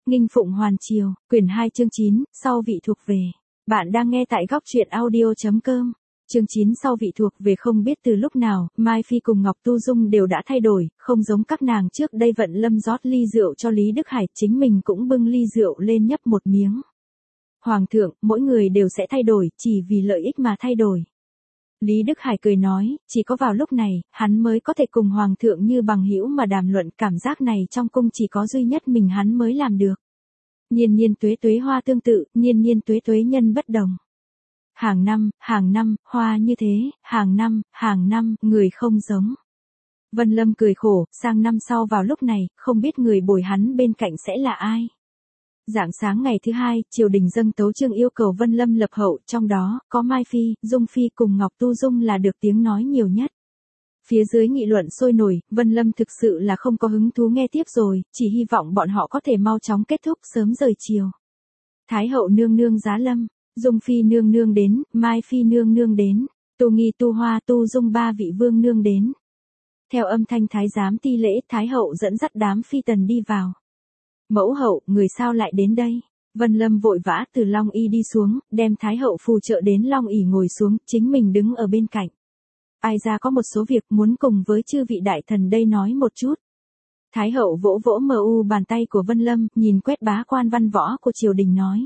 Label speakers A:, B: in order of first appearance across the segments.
A: Nghinh Phụng Hoàn Triều, quyển 2 chương 9, sau vị thuộc về. Bạn đang nghe tại góc truyện audio.com. Chương 9 sau vị thuộc về. Không biết từ lúc nào, Mai Phi cùng Ngọc Tu Dung đều đã thay đổi, không giống các nàng trước đây Vận Lâm rót ly rượu cho Lý Đức Hải, chính mình cũng bưng ly rượu lên nhấp một miếng. Hoàng thượng, mỗi người đều sẽ thay đổi, chỉ vì lợi ích mà thay đổi. Lý Đức Hải cười nói, chỉ có vào lúc này, hắn mới có thể cùng Hoàng thượng như bằng hữu mà đàm luận, cảm giác này trong cung chỉ có duy nhất mình hắn mới làm được. Nhiên nhiên tuế tuế hoa tương tự, nhiên nhiên tuế tuế nhân bất đồng. Hàng năm, hoa như thế, hàng năm, người không giống. Vân Lâm cười khổ, sang năm sau vào lúc này, không biết người bồi hắn bên cạnh sẽ là ai. Rạng sáng ngày thứ hai, triều đình dâng tấu chương yêu cầu Vân Lâm lập hậu, trong đó, có Mai Phi, Dung Phi cùng Ngọc Tu Dung là được tiếng nói nhiều nhất. Phía dưới nghị luận sôi nổi, Vân Lâm thực sự là không có hứng thú nghe tiếp rồi, chỉ hy vọng bọn họ có thể mau chóng kết thúc, sớm rời chiều. Thái hậu nương nương giá lâm, Dung Phi nương nương đến, Mai Phi nương nương đến, Tu Nghi Tu Hoa Tu Dung ba vị vương nương đến. Theo âm thanh thái giám ti lễ, Thái hậu dẫn dắt đám phi tần đi vào. Mẫu hậu, người sao lại đến đây? Vân Lâm vội vã từ Long Y đi xuống, đem Thái hậu phù trợ đến Long ỷ ngồi xuống, chính mình đứng ở bên cạnh. Ai ra có một số việc muốn cùng với chư vị đại thần đây nói một chút. Thái hậu vỗ vỗ bàn tay của Vân Lâm, nhìn quét bá quan văn võ của triều đình nói.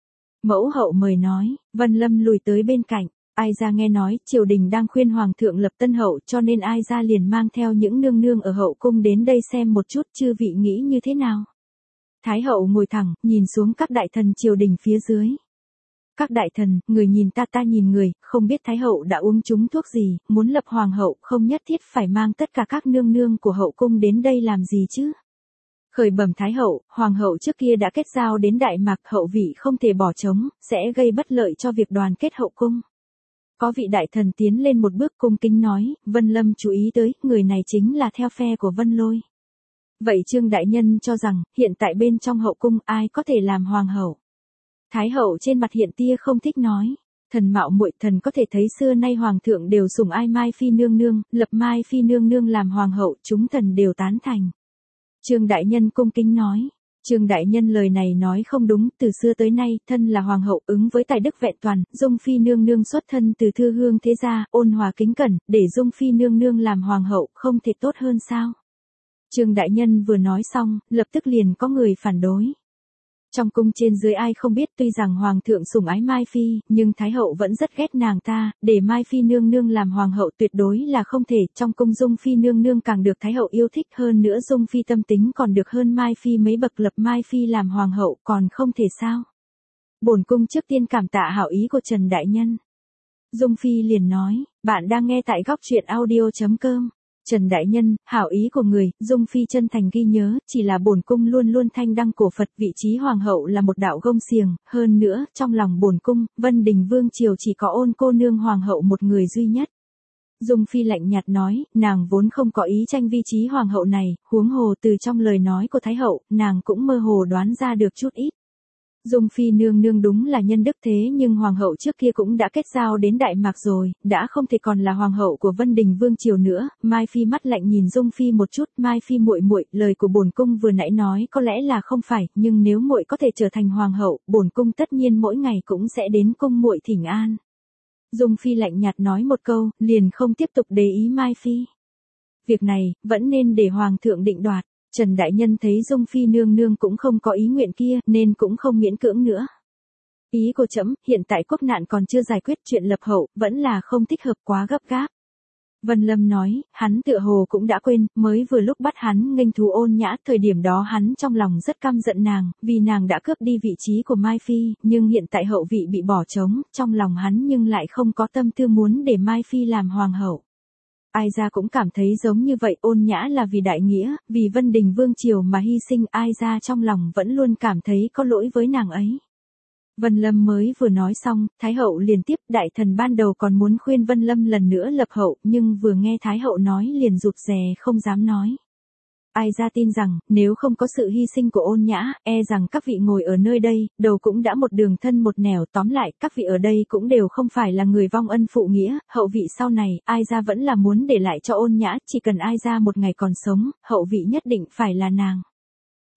A: Mẫu hậu mời nói. Vân Lâm lùi tới bên cạnh. Ai ra nghe nói, triều đình đang khuyên hoàng thượng lập tân hậu, cho nên ai ra liền mang theo những nương nương ở hậu cung đến đây xem một chút, chư vị nghĩ như thế nào. Thái hậu ngồi thẳng, nhìn xuống các đại thần triều đình phía dưới. Các đại thần, người nhìn ta ta nhìn người, không biết Thái hậu đã uống trúng thuốc gì, muốn lập hoàng hậu, không nhất thiết phải mang tất cả các nương nương của hậu cung đến đây làm gì chứ. Khởi bẩm Thái hậu, hoàng hậu trước kia đã kết giao đến Đại Mạc, hậu vị không thể bỏ trống, sẽ gây bất lợi cho việc đoàn kết hậu cung. Có vị đại thần tiến lên một bước cung kính nói, Vân Lâm chú ý tới, người này chính là theo phe của Vân Lôi. Vậy Trương đại nhân cho rằng, hiện tại bên trong hậu cung ai có thể làm hoàng hậu? Thái hậu trên mặt hiện tia không thích nói. Thần mạo muội, thần có thể thấy xưa nay hoàng thượng đều sủng ai Mai Phi nương nương, lập Mai Phi nương nương làm hoàng hậu, chúng thần đều tán thành. Trương đại nhân cung kính nói. Trương đại nhân lời này nói không đúng, từ xưa tới nay, thân là hoàng hậu ứng với tài đức vẹn toàn, Dung Phi nương nương xuất thân từ thư hương thế gia, ôn hòa kính cẩn, để Dung Phi nương nương làm hoàng hậu, không thể tốt hơn sao? Trương đại nhân vừa nói xong, lập tức liền có người phản đối. Trong cung trên dưới ai không biết, tuy rằng hoàng thượng sủng ái Mai Phi, nhưng Thái hậu vẫn rất ghét nàng ta, để Mai Phi nương nương làm hoàng hậu tuyệt đối là không thể, trong cung Dung Phi nương nương càng được Thái hậu yêu thích hơn nữa, Dung Phi tâm tính còn được hơn Mai Phi mấy bậc, lập Mai Phi làm hoàng hậu còn không thể sao. Bổn cung trước tiên cảm tạ hảo ý của Trần đại nhân. Dung Phi liền nói, bạn đang nghe tại góc truyện audio.com. Trần đại nhân, hảo ý của người, Dung Phi chân thành ghi nhớ, chỉ là bổn cung luôn luôn thanh đăng cổ Phật, vị trí hoàng hậu là một đạo gông xiềng, hơn nữa, trong lòng bổn cung, Vân Đình vương triều chỉ có Ôn cô nương hoàng hậu một người duy nhất. Dung Phi lạnh nhạt nói, nàng vốn không có ý tranh vị trí hoàng hậu này, huống hồ từ trong lời nói của Thái hậu, nàng cũng mơ hồ đoán ra được chút ít. Dung Phi nương nương đúng là nhân đức thế, nhưng hoàng hậu trước kia cũng đã kết giao đến Đại Mạc rồi, đã không thể còn là hoàng hậu của Vân Đình vương triều nữa. Mai Phi mắt lạnh nhìn Dung Phi một chút, Mai Phi muội muội, lời của bổn cung vừa nãy nói có lẽ là không phải, nhưng nếu muội có thể trở thành hoàng hậu, bổn cung tất nhiên mỗi ngày cũng sẽ đến cung muội thỉnh an. Dung Phi lạnh nhạt nói một câu, liền không tiếp tục để ý Mai Phi. Việc này, vẫn nên để hoàng thượng định đoạt. Trần đại nhân thấy Dung Phi nương nương cũng không có ý nguyện kia, nên cũng không miễn cưỡng nữa. Ý của trẫm, hiện tại quốc nạn còn chưa giải quyết, chuyện lập hậu, vẫn là không thích hợp, quá gấp gáp. Vân Lâm nói, hắn tựa hồ cũng đã quên, mới vừa lúc bắt hắn nghênh thú Ôn Nhã, thời điểm đó hắn trong lòng rất căm giận nàng, vì nàng đã cướp đi vị trí của Mai Phi, nhưng hiện tại hậu vị bị bỏ trống, trong lòng hắn nhưng lại không có tâm tư muốn để Mai Phi làm hoàng hậu. Ai ra cũng cảm thấy giống như vậy, Ôn Nhã là vì đại nghĩa, vì Vân Đình vương triều mà hy sinh, ai ra trong lòng vẫn luôn cảm thấy có lỗi với nàng ấy. Vân Lâm mới vừa nói xong, Thái hậu liền tiếp, đại thần ban đầu còn muốn khuyên Vân Lâm lần nữa lập hậu, nhưng vừa nghe Thái hậu nói liền rụt rè không dám nói. Ai ra tin rằng, nếu không có sự hy sinh của Ôn Nhã, e rằng các vị ngồi ở nơi đây, đầu cũng đã một đường thân một nẻo, tóm lại, các vị ở đây cũng đều không phải là người vong ân phụ nghĩa, hậu vị sau này, ai ra vẫn là muốn để lại cho Ôn Nhã, chỉ cần ai ra một ngày còn sống, hậu vị nhất định phải là nàng.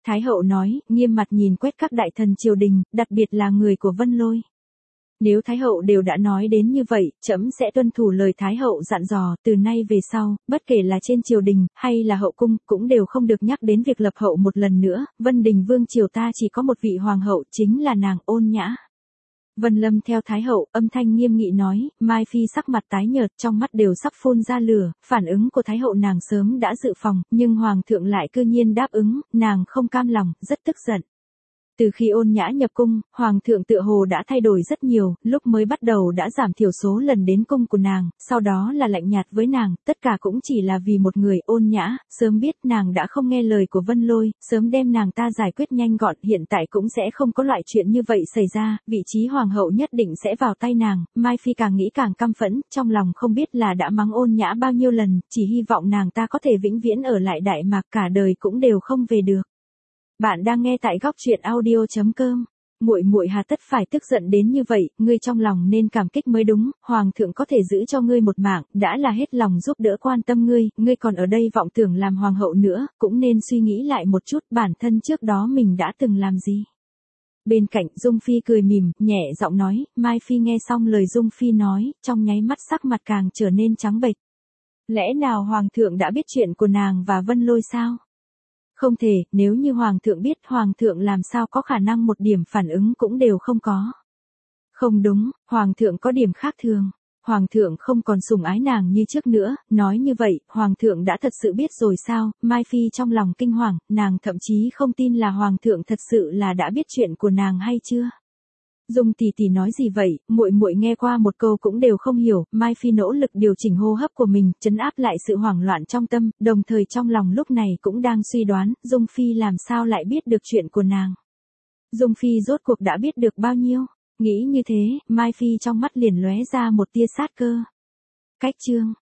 A: Thái hậu nói, nghiêm mặt nhìn quét các đại thần triều đình, đặc biệt là người của Vân Lôi. Nếu Thái hậu đều đã nói đến như vậy, trẫm sẽ tuân thủ lời Thái hậu dặn dò, từ nay về sau, bất kể là trên triều đình, hay là hậu cung, cũng đều không được nhắc đến việc lập hậu một lần nữa, Vân Đình Vương triều ta chỉ có một vị hoàng hậu, chính là nàng Ôn Nhã. Vân Lâm theo Thái hậu, âm thanh nghiêm nghị nói, Mai Phi sắc mặt tái nhợt, trong mắt đều sắp phun ra lửa, phản ứng của Thái hậu nàng sớm đã dự phòng, nhưng Hoàng thượng lại cư nhiên đáp ứng, nàng không cam lòng, rất tức giận. Từ khi Ôn Nhã nhập cung, Hoàng thượng tựa hồ đã thay đổi rất nhiều, lúc mới bắt đầu đã giảm thiểu số lần đến cung của nàng, sau đó là lạnh nhạt với nàng, tất cả cũng chỉ là vì một người Ôn Nhã, sớm biết nàng đã không nghe lời của Vân Lôi, sớm đem nàng ta giải quyết nhanh gọn, hiện tại cũng sẽ không có loại chuyện như vậy xảy ra, vị trí Hoàng hậu nhất định sẽ vào tay nàng, Mai Phi càng nghĩ càng căm phẫn, trong lòng không biết là đã mắng Ôn Nhã bao nhiêu lần, chỉ hy vọng nàng ta có thể vĩnh viễn ở lại Đại Mạc cả đời cũng đều không về được. Bạn đang nghe tại góc truyện audio.com. Muội muội hà tất phải tức giận đến như vậy, ngươi trong lòng nên cảm kích mới đúng, hoàng thượng có thể giữ cho ngươi một mạng, đã là hết lòng giúp đỡ quan tâm ngươi còn ở đây vọng tưởng làm hoàng hậu nữa, cũng nên suy nghĩ lại một chút bản thân trước đó mình đã từng làm gì. Bên cạnh Dung Phi cười mỉm, nhẹ giọng nói, Mai Phi nghe xong lời Dung Phi nói, trong nháy mắt sắc mặt càng trở nên trắng bệch. Lẽ nào hoàng thượng đã biết chuyện của nàng và Vân Lôi sao? Không thể, nếu như Hoàng thượng biết, Hoàng thượng làm sao có khả năng một điểm phản ứng cũng đều không có. Không đúng, Hoàng thượng có điểm khác thường. Hoàng thượng không còn sủng ái nàng như trước nữa, nói như vậy, Hoàng thượng đã thật sự biết rồi sao, Mai Phi trong lòng kinh hoàng, nàng thậm chí không tin là Hoàng thượng thật sự là đã biết chuyện của nàng hay chưa. Dung tỷ tỷ nói gì vậy, muội muội nghe qua một câu cũng đều không hiểu, Mai Phi nỗ lực điều chỉnh hô hấp của mình, trấn áp lại sự hoảng loạn trong tâm, đồng thời trong lòng lúc này cũng đang suy đoán, Dung Phi làm sao lại biết được chuyện của nàng. Dung Phi rốt cuộc đã biết được bao nhiêu, nghĩ như thế, Mai Phi trong mắt liền lóe ra một tia sát cơ. Cách chương